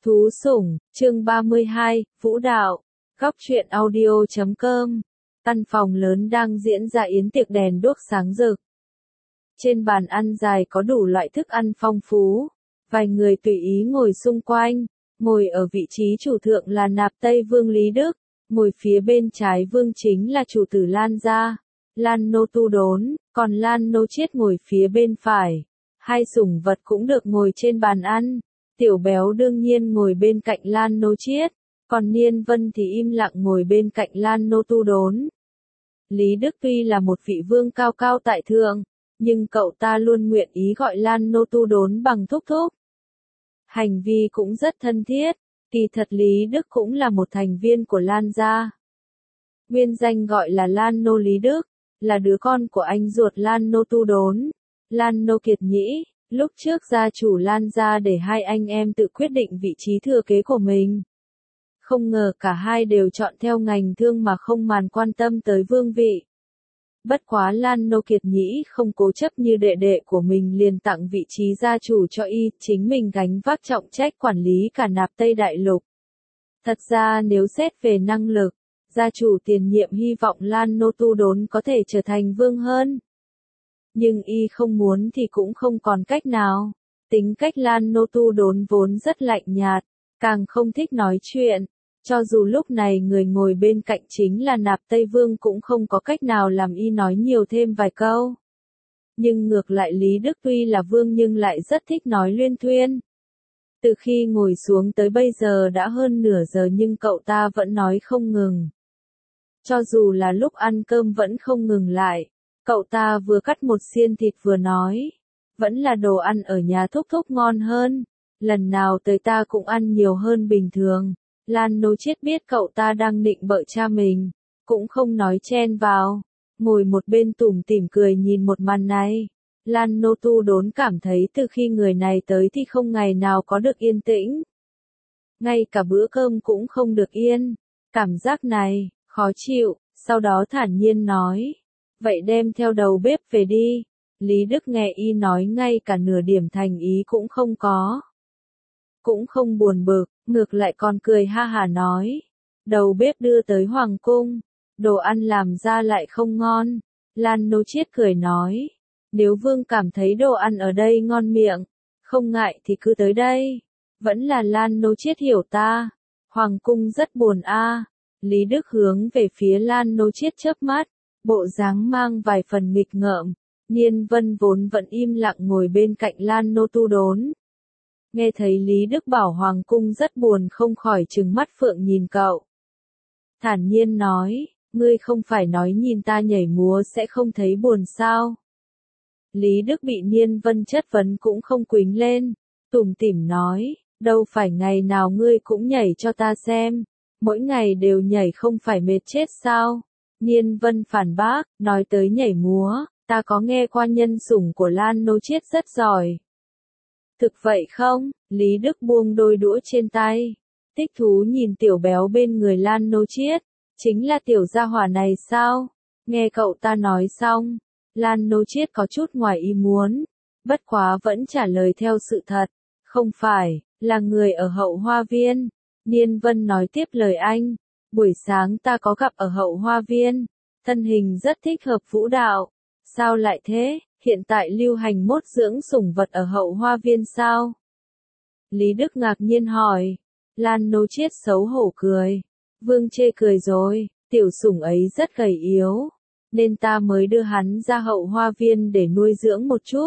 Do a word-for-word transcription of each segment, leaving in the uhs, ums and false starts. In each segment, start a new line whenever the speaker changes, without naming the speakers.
Thú sủng, chương ba mươi hai, Vũ đạo, góc truyện audio chấm com. Căn phòng lớn đang diễn ra yến tiệc đèn đuốc sáng rực. Trên bàn ăn dài có đủ loại thức ăn phong phú, vài người tùy ý ngồi xung quanh, ngồi ở vị trí chủ thượng là nạp Tây Vương Lý Đức, ngồi phía bên trái vương chính là chủ tử Lan gia, Lan Nô Tu Đốn, còn Lan Nô Chiết ngồi phía bên phải. Hai sủng vật cũng được ngồi trên bàn ăn. Tiểu Béo đương nhiên ngồi bên cạnh Lan Nô Chiết, còn Niên Vân thì im lặng ngồi bên cạnh Lan Nô Tu Đốn. Lý Đức tuy là một vị vương cao cao tại thượng, nhưng cậu ta luôn nguyện ý gọi Lan Nô Tu Đốn bằng thúc thúc. Hành vi cũng rất thân thiết, kỳ thật Lý Đức cũng là một thành viên của Lan gia. Nguyên danh gọi là Lan Nô Lý Đức, là đứa con của anh ruột Lan Nô Tu Đốn, Lan Nô Kiệt Nhĩ. Lúc trước gia chủ Lan gia để hai anh em tự quyết định vị trí thừa kế của mình. Không ngờ cả hai đều chọn theo ngành thương mà không màn quan tâm tới vương vị. Bất quá Lan Nô Kiệt Nhĩ không cố chấp như đệ đệ của mình liền tặng vị trí gia chủ cho y, chính mình gánh vác trọng trách quản lý cả nạp Tây Đại Lục. Thật ra nếu xét về năng lực, gia chủ tiền nhiệm hy vọng Lan Nô Tu Đốn có thể trở thành vương hơn. Nhưng y không muốn thì cũng không còn cách nào. Tính cách Lan Nô Tu Đốn vốn rất lạnh nhạt, càng không thích nói chuyện. Cho dù lúc này người ngồi bên cạnh chính là nạp Tây Vương cũng không có cách nào làm y nói nhiều thêm vài câu. Nhưng ngược lại Lý Đức tuy là vương nhưng lại rất thích nói luyên thuyên. Từ khi ngồi xuống tới bây giờ đã hơn nửa giờ nhưng cậu ta vẫn nói không ngừng. Cho dù là lúc ăn cơm vẫn không ngừng lại. Cậu ta vừa cắt một xiên thịt vừa nói, vẫn là đồ ăn ở nhà thúc thúc ngon hơn, lần nào tới ta cũng ăn nhiều hơn bình thường. Lan Nô Chiết biết cậu ta đang nịnh bợ cha mình, cũng không nói chen vào, ngồi một bên tủm tỉm cười nhìn một màn này. Lan Nô Tu Đốn cảm thấy từ khi người này tới thì không ngày nào có được yên tĩnh. Ngay cả bữa cơm cũng không được yên, cảm giác này, khó chịu, sau đó thản nhiên nói. Vậy đem theo đầu bếp về đi. Lý Đức nghe y nói ngay cả nửa điểm thành ý cũng không có. Cũng không buồn bực, ngược lại còn cười ha hả nói. Đầu bếp đưa tới hoàng cung, đồ ăn làm ra lại không ngon. Lan Nô Chiết cười nói. Nếu vương cảm thấy đồ ăn ở đây ngon miệng, không ngại thì cứ tới đây. Vẫn là Lan Nô Chiết hiểu ta. Hoàng cung rất buồn a. Lý Đức hướng về phía Lan Nô Chiết chớp mắt. Bộ dáng mang vài phần nghịch ngợm, Niên Vân vốn vẫn im lặng ngồi bên cạnh Lan Nô Tu Đốn. Nghe thấy Lý Đức bảo hoàng cung rất buồn không khỏi trừng mắt phượng nhìn cậu. Thản nhiên nói, ngươi không phải nói nhìn ta nhảy múa sẽ không thấy buồn sao. Lý Đức bị Niên Vân chất vấn cũng không quính lên, tủm tỉm nói, đâu phải ngày nào ngươi cũng nhảy cho ta xem, mỗi ngày đều nhảy không phải mệt chết sao. Niên Vân phản bác, nói tới nhảy múa, ta có nghe qua nhân sủng của Lan Nô Chiết rất giỏi. Thực vậy không? Lý Đức buông đôi đũa trên tay. Thích thú nhìn Tiểu Béo bên người Lan Nô Chiết, chính là tiểu gia hỏa này sao? Nghe cậu ta nói xong, Lan Nô Chiết có chút ngoài ý muốn, bất quá vẫn trả lời theo sự thật. Không phải, là người ở hậu hoa viên. Niên Vân nói tiếp lời anh. Buổi sáng ta có gặp ở hậu hoa viên, thân hình rất thích hợp vũ đạo. Sao lại thế, hiện tại lưu hành mốt dưỡng sủng vật ở hậu hoa viên sao? Lý Đức ngạc nhiên hỏi. Lan Nô Chiết xấu hổ cười. Vương chê cười rồi, tiểu sủng ấy rất gầy yếu, nên ta mới đưa hắn ra hậu hoa viên để nuôi dưỡng một chút.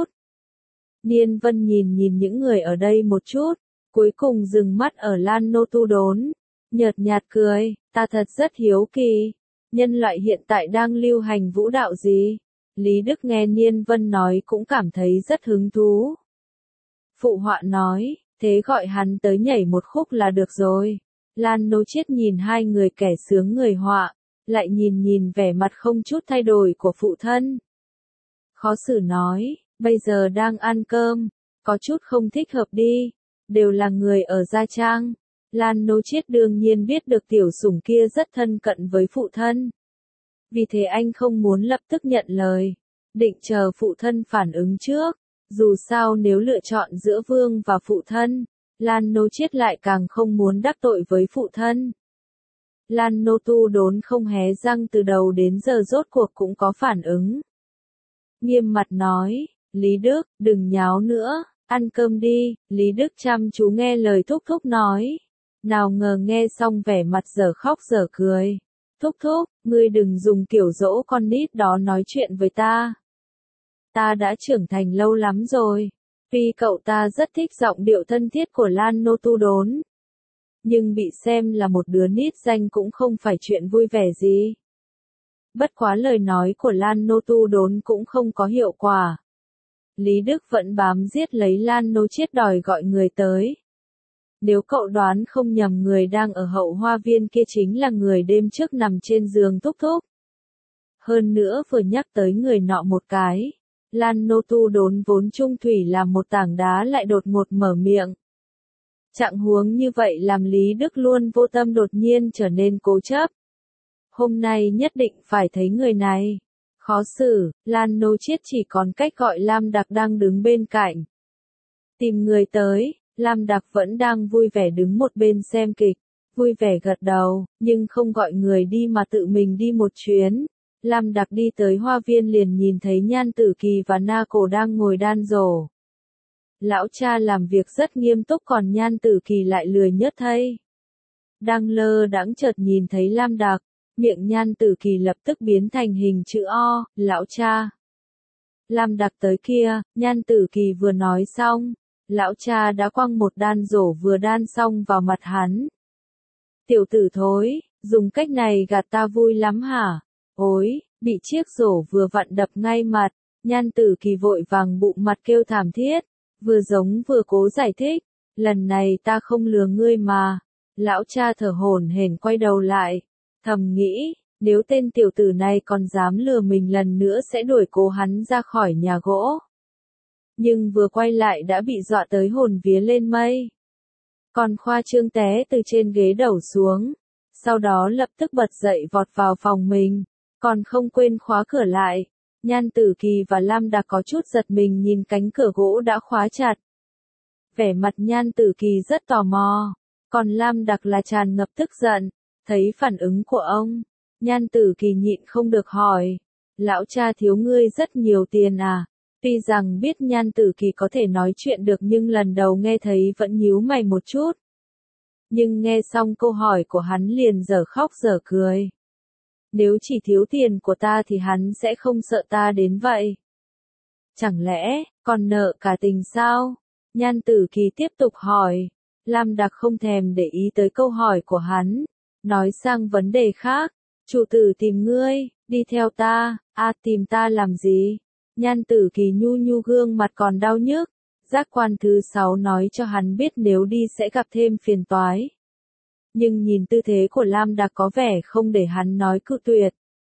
Niên Vân nhìn nhìn những người ở đây một chút, cuối cùng dừng mắt ở Lan Nô Tu Đốn. Nhợt nhạt cười, ta thật rất hiếu kỳ, nhân loại hiện tại đang lưu hành vũ đạo gì? Lý Đức nghe Niên Vân nói cũng cảm thấy rất hứng thú. Phụ họa nói, thế gọi hắn tới nhảy một khúc là được rồi. Lan Nô Chiết nhìn hai người kẻ sướng người họa, lại nhìn nhìn vẻ mặt không chút thay đổi của phụ thân. Khó xử nói, bây giờ đang ăn cơm, có chút không thích hợp đi, đều là người ở Gia Trang. Lan Nô Chiết đương nhiên biết được tiểu sủng kia rất thân cận với phụ thân. Vì thế anh không muốn lập tức nhận lời, định chờ phụ thân phản ứng trước. Dù sao nếu lựa chọn giữa vương và phụ thân, Lan Nô Chiết lại càng không muốn đắc tội với phụ thân. Lan Nô Tu Đốn không hé răng từ đầu đến giờ rốt cuộc cũng có phản ứng. Nghiêm mặt nói, Lý Đức, đừng nháo nữa, ăn cơm đi. Lý Đức chăm chú nghe lời thúc thúc nói. Nào ngờ nghe xong vẻ mặt dở khóc dở cười. Thúc thúc, ngươi đừng dùng kiểu dỗ con nít đó nói chuyện với ta. Ta đã trưởng thành lâu lắm rồi. Tuy cậu ta rất thích giọng điệu thân thiết của Lan Nô Tu Đốn, nhưng bị xem là một đứa nít danh cũng không phải chuyện vui vẻ gì. Bất quá lời nói của Lan Nô Tu Đốn cũng không có hiệu quả. Lý Đức vẫn bám giết lấy Lan Nô Chiết đòi gọi người tới. Nếu cậu đoán không nhầm, người đang ở hậu hoa viên kia chính là người đêm trước nằm trên giường thúc thúc. Hơn nữa vừa nhắc tới người nọ một cái, Lan Nô Tu Đốn vốn trung thủy là một tảng đá lại đột ngột mở miệng. Trạng huống như vậy làm Lý Đức luôn vô tâm đột nhiên trở nên cố chấp. Hôm nay nhất định phải thấy người này. Khó xử, Lan Nô Chiết chỉ còn cách gọi Lam Đặc đang đứng bên cạnh. Tìm người tới, Lam Đặc vẫn đang vui vẻ đứng một bên xem kịch, vui vẻ gật đầu, nhưng không gọi người đi mà tự mình đi một chuyến. Lam Đặc đi tới hoa viên liền nhìn thấy Nhan Tử Kỳ và Na Cổ đang ngồi đan dổ. Lão cha làm việc rất nghiêm túc còn Nhan Tử Kỳ lại lười nhớt thay. Đang lơ đãng chợt nhìn thấy Lam Đặc, miệng Nhan Tử Kỳ lập tức biến thành hình chữ O, lão cha. Lam Đặc tới kia, Nhan Tử Kỳ vừa nói xong, lão cha đã quăng một đan dổ vừa đan xong vào mặt hắn. Tiểu tử thối, dùng cách này gạt ta vui lắm hả? Ôi, bị chiếc rổ vừa vặn đập ngay mặt, Nhan Tử Kỳ vội vàng bụng mặt kêu thảm thiết, vừa giống vừa cố giải thích, lần này ta không lừa ngươi mà. Lão cha thở hổn hển quay đầu lại, thầm nghĩ, nếu tên tiểu tử này còn dám lừa mình lần nữa sẽ đuổi cố hắn ra khỏi nhà gỗ. Nhưng vừa quay lại đã bị dọa tới hồn vía lên mây. Còn Khoa Trương té từ trên ghế đầu xuống, sau đó lập tức bật dậy vọt vào phòng mình, còn không quên khóa cửa lại. Nhan Tử Kỳ và Lam Đặc có chút giật mình nhìn cánh cửa gỗ đã khóa chặt. Vẻ mặt Nhan Tử Kỳ rất tò mò, còn Lam Đặc là tràn ngập tức giận. Thấy phản ứng của ông, Nhan Tử Kỳ nhịn không được hỏi, lão cha thiếu ngươi rất nhiều tiền à? Tuy rằng biết Nhan Tử Kỳ có thể nói chuyện được nhưng lần đầu nghe thấy vẫn nhíu mày một chút. Nhưng nghe xong câu hỏi của hắn liền dở khóc dở cười. Nếu chỉ thiếu tiền của ta thì hắn sẽ không sợ ta đến vậy. Chẳng lẽ, còn nợ cả tình sao? Nhan Tử Kỳ tiếp tục hỏi. Lam Đặc không thèm để ý tới câu hỏi của hắn. Nói sang vấn đề khác. Chủ tử tìm ngươi, đi theo ta. À, tìm ta làm gì? Nhan Tử Kỳ nhu nhu gương mặt còn đau nhức. Giác quan thứ sáu nói cho hắn biết nếu đi sẽ gặp thêm phiền toái. Nhưng nhìn tư thế của Lam Đặc có vẻ không để hắn nói cự tuyệt.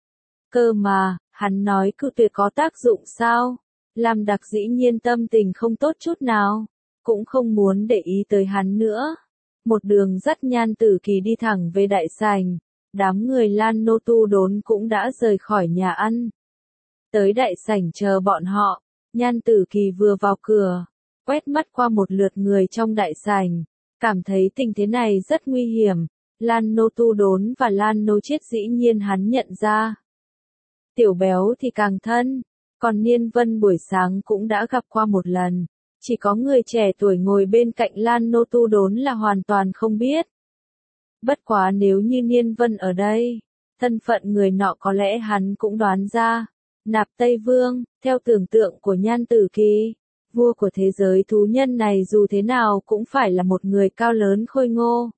Cơ mà, hắn nói cự tuyệt có tác dụng sao? Lam Đặc dĩ nhiên tâm tình không tốt chút nào, cũng không muốn để ý tới hắn nữa. Một đường dắt Nhan Tử Kỳ đi thẳng về đại sảnh, đám người Lan Nô Tu Đốn cũng đã rời khỏi nhà ăn. Tới đại sảnh chờ bọn họ, Nhan Tử Kỳ vừa vào cửa, quét mắt qua một lượt người trong đại sảnh, cảm thấy tình thế này rất nguy hiểm. Lan Nô Tu Đốn và Lan Nô Chiết dĩ nhiên hắn nhận ra. Tiểu Béo thì càng thân, còn Niên Vân buổi sáng cũng đã gặp qua một lần, chỉ có người trẻ tuổi ngồi bên cạnh Lan Nô Tu Đốn là hoàn toàn không biết. Bất quá nếu như Niên Vân ở đây, thân phận người nọ có lẽ hắn cũng đoán ra. Nạp Tây Vương, theo tưởng tượng của Nhan Tử Kỳ, vua của thế giới thú nhân này dù thế nào cũng phải là một người cao lớn khôi ngô.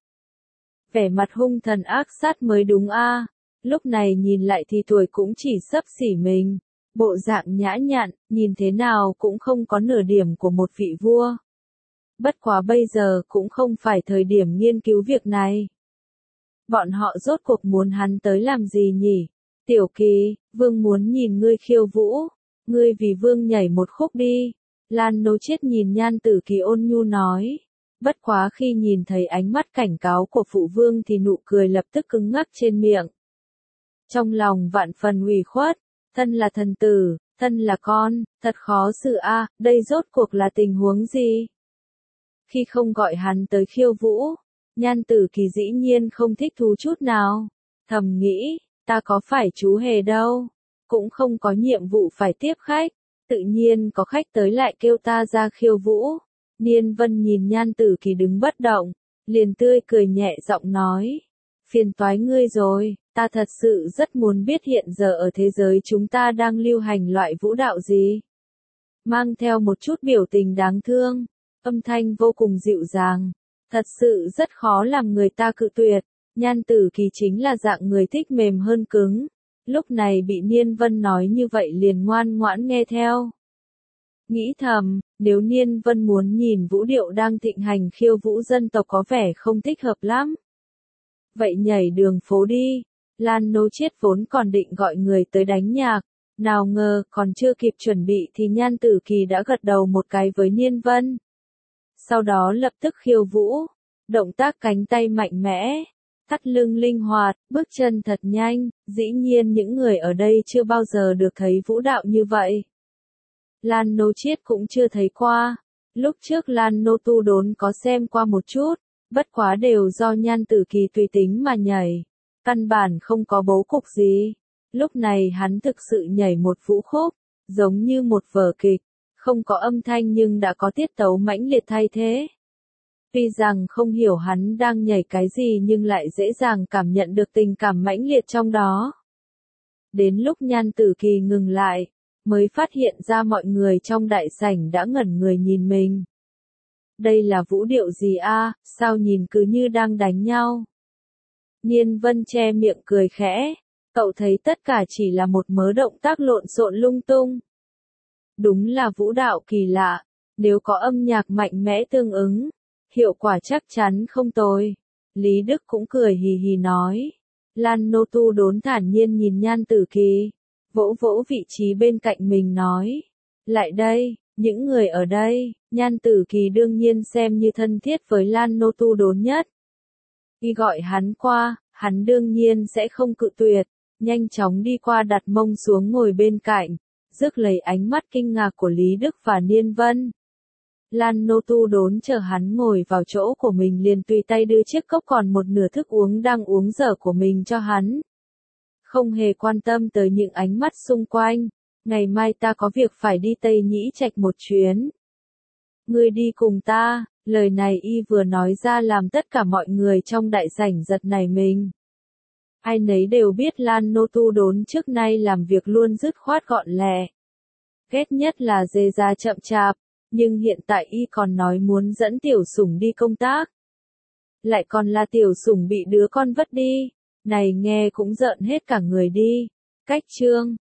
Vẻ mặt hung thần ác sát mới đúng a. Lúc này nhìn lại thì tuổi cũng chỉ xấp xỉ mình, bộ dạng nhã nhặn, nhìn thế nào cũng không có nửa điểm của một vị vua. Bất quá bây giờ cũng không phải thời điểm nghiên cứu việc này. Bọn họ rốt cuộc muốn hắn tới làm gì nhỉ? Tiểu Kỳ, vương muốn nhìn ngươi khiêu vũ, ngươi vì vương nhảy một khúc đi. Lan Nô Chiết nhìn Nhan Tử Kỳ ôn nhu nói. Bất quá khi nhìn thấy ánh mắt cảnh cáo của phụ vương thì nụ cười lập tức cứng ngắc trên miệng. Trong lòng vạn phần ủy khuất, thân là thần tử, thân là con, thật khó xử a, đây rốt cuộc là tình huống gì? Khi không gọi hắn tới khiêu vũ, Nhan Tử Kỳ dĩ nhiên không thích thú chút nào. Thầm nghĩ, ta có phải chú hề đâu, cũng không có nhiệm vụ phải tiếp khách, tự nhiên có khách tới lại kêu ta ra khiêu vũ. Niên Vân nhìn Nhan Tử Kỳ đứng bất động, liền tươi cười nhẹ giọng nói, phiền toái ngươi rồi, ta thật sự rất muốn biết hiện giờ ở thế giới chúng ta đang lưu hành loại vũ đạo gì. Mang theo một chút biểu tình đáng thương, âm thanh vô cùng dịu dàng, thật sự rất khó làm người ta cự tuyệt. Nhan Tử Kỳ chính là dạng người thích mềm hơn cứng, lúc này bị Niên Vân nói như vậy liền ngoan ngoãn nghe theo. Nghĩ thầm, nếu Niên Vân muốn nhìn vũ điệu đang thịnh hành khiêu vũ dân tộc có vẻ không thích hợp lắm. Vậy nhảy đường phố đi. Lan Nô Chiết vốn còn định gọi người tới đánh nhạc, nào ngờ còn chưa kịp chuẩn bị thì Nhan Tử Kỳ đã gật đầu một cái với Niên Vân. Sau đó lập tức khiêu vũ, động tác cánh tay mạnh mẽ, thắt lưng linh hoạt, bước chân thật nhanh, dĩ nhiên những người ở đây chưa bao giờ được thấy vũ đạo như vậy. Lan Nô Chiết cũng chưa thấy qua, lúc trước Lan Nô Tu Đốn có xem qua một chút, bất quá đều do Nhan Tử Kỳ tùy tính mà nhảy, căn bản không có bố cục gì. Lúc này hắn thực sự nhảy một vũ khúc, giống như một vở kịch, không có âm thanh nhưng đã có tiết tấu mãnh liệt thay thế. Tuy rằng không hiểu hắn đang nhảy cái gì nhưng lại dễ dàng cảm nhận được tình cảm mãnh liệt trong đó. Đến lúc Nhan Tử Kỳ ngừng lại, mới phát hiện ra mọi người trong đại sảnh đã ngẩn người nhìn mình. Đây là vũ điệu gì a, sao nhìn cứ như đang đánh nhau. Niên Vân che miệng cười khẽ, cậu thấy tất cả chỉ là một mớ động tác lộn xộn lung tung. Đúng là vũ đạo kỳ lạ, nếu có âm nhạc mạnh mẽ tương ứng, hiệu quả chắc chắn không tồi. Lý Đức cũng cười hì hì nói. Lan Nô Tu Đốn thản nhiên nhìn Nhan Tử Kỳ, vỗ vỗ vị trí bên cạnh mình nói, lại đây, những người ở đây. Nhan Tử Kỳ đương nhiên xem như thân thiết với Lan Nô Tu Đốn nhất. Khi gọi hắn qua, hắn đương nhiên sẽ không cự tuyệt, nhanh chóng đi qua đặt mông xuống ngồi bên cạnh, rước lấy ánh mắt kinh ngạc của Lý Đức và Niên Vân. Lan Nô Tu Đốn chờ hắn ngồi vào chỗ của mình liền tùy tay đưa chiếc cốc còn một nửa thức uống đang uống dở của mình cho hắn. Không hề quan tâm tới những ánh mắt xung quanh, ngày mai ta có việc phải đi Tây Nhĩ Trạch một chuyến. Ngươi đi cùng ta, lời này y vừa nói ra làm tất cả mọi người trong đại sảnh giật nảy mình. Ai nấy đều biết Lan Nô Tu Đốn trước nay làm việc luôn dứt khoát gọn lẹ. Ghét nhất là dề ra chậm chạp, nhưng hiện tại y còn nói muốn dẫn Tiểu Sủng đi công tác. Lại còn là Tiểu Sủng bị đứa con vất đi, này nghe cũng giận hết cả người đi. Cách chương